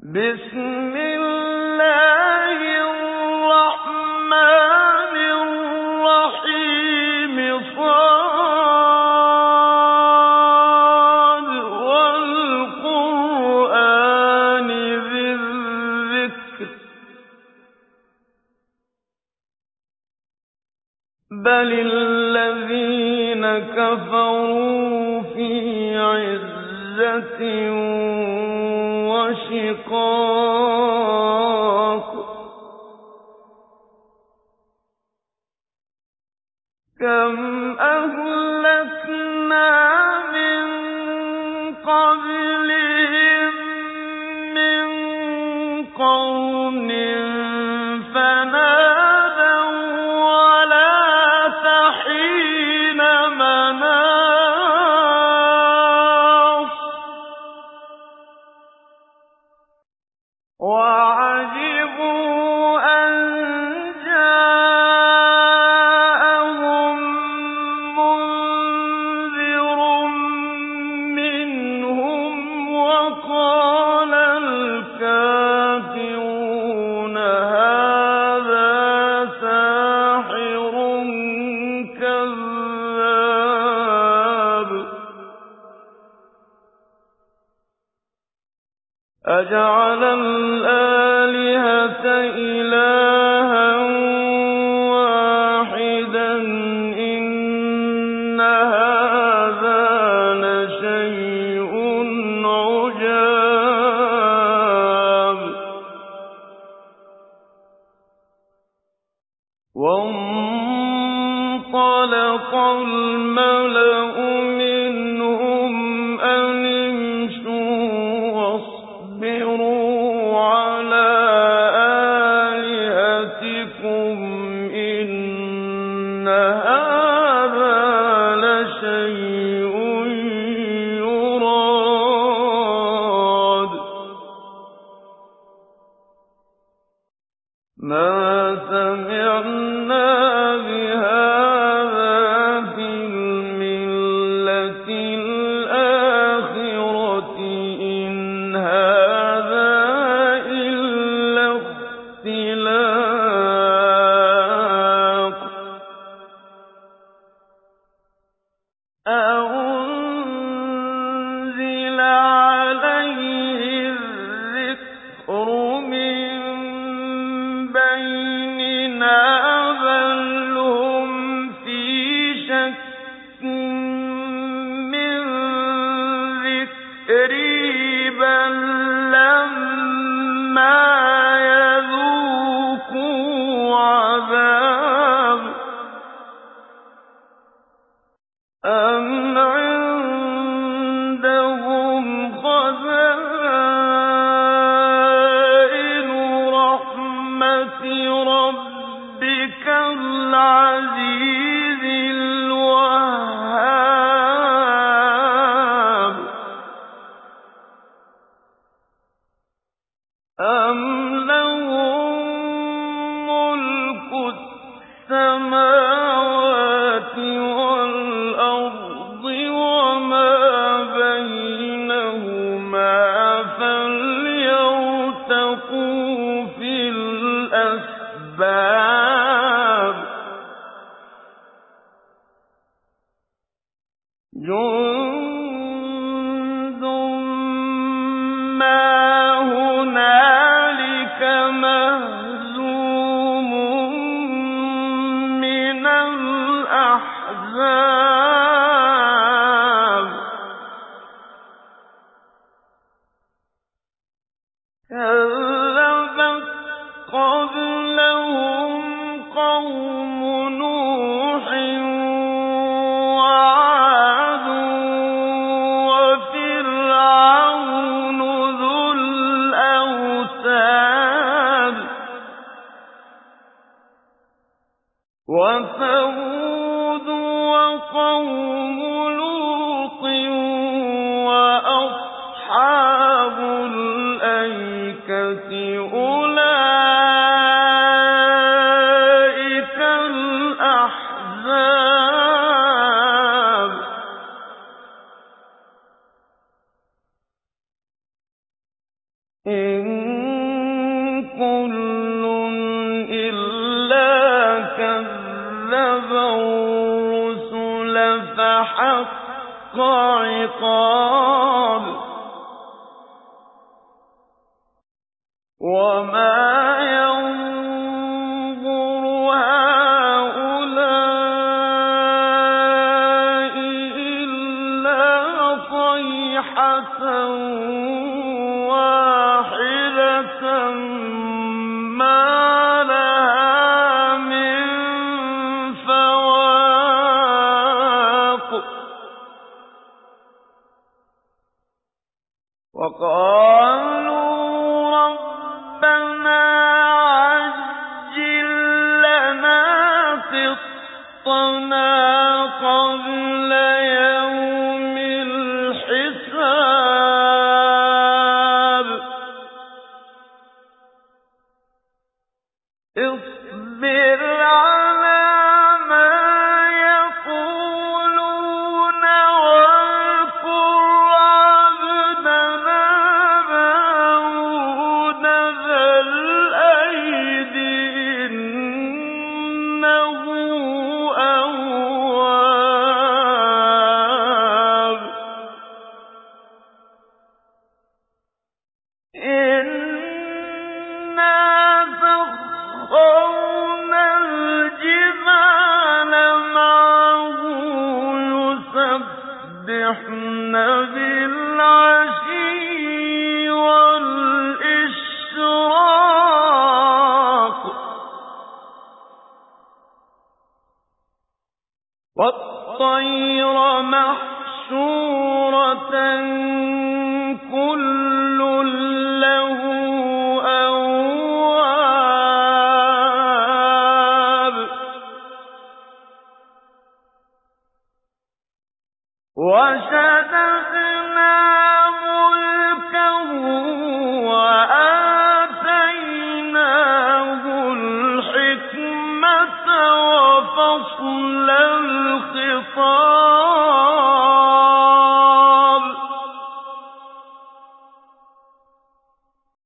بسم الله الرحمن الرحيم صاد والقرآن ذي الذكر بل الذين كفروا في عزة وشقاق كم أهلكنا من قبلهم من قرن فنادوا ولا حين مناص وعجبوا أن جاءهم منذر منهم وقال الكافرون هذا ساحر كذاب أجعل الآلهة إلها واحدا إن هذا لشيء عجاب وانطلق الملأ منهم أن امشوا واصبروا على آلهتكم إن هذا لشيء يراد ما سمعنا بهذا في الملة الآخرة إن هذا إلا اختلاق أنزل عليه الذكر من بيننا بل هم في شك من ذكري بل لما يذوقوا عذاب أم عندهم خزائن رحمة ربك العزيز الوهاب أم لهم ملك السماوات والأرض وما بينهما فليرتقوا في الأسباب جند ما هنالك مهزوم من الأحزاب كذبت قبلهم قوم نوح وعاد وفرعون ذو الأوتاد وثمود وقوم لوط وأصحاب الأيكة أولئك الأحزاب إِن كُلٌّ إِلَّا كَذَّبَ الرُّسُلَ فَحَقَّ عِقَابِ وَمَا يَنظُرُ هَٰؤُلَاءِ إِلَّا صَيْحَةً وَاحِدَةً مَّا لَهَا مِن فَوَاقٍ وَقَالُوا رَبَّنَا عَجِّل لَّنَا قِطَّنَا قَبْلَ يَوْمِ الْحِسَابِ اصْبِرْ عَلَىٰ مَا يَقُولُونَ وَاذْكُرْ عَبْدَنَا دَاوُودَ ذَا الْأَيْدِ ۖ إِنَّهُ أَوَّابٌ إِنَّا سَخَّرْنَا الْجِبَالَ مَعَهُ يُسَبِّحْنَ بِالْعَشِيِّ وَالْإِشْرَاقِ وَالطَّيْرَ مَحْشُورَةً كُلٌّ لَّهُ أَوَّابٌ وَشَدَدْنَا مُلْكَهُ وَآتَيْنَاهُ الْحِكْمَةَ وَفَصْلَ الْخِطَابِ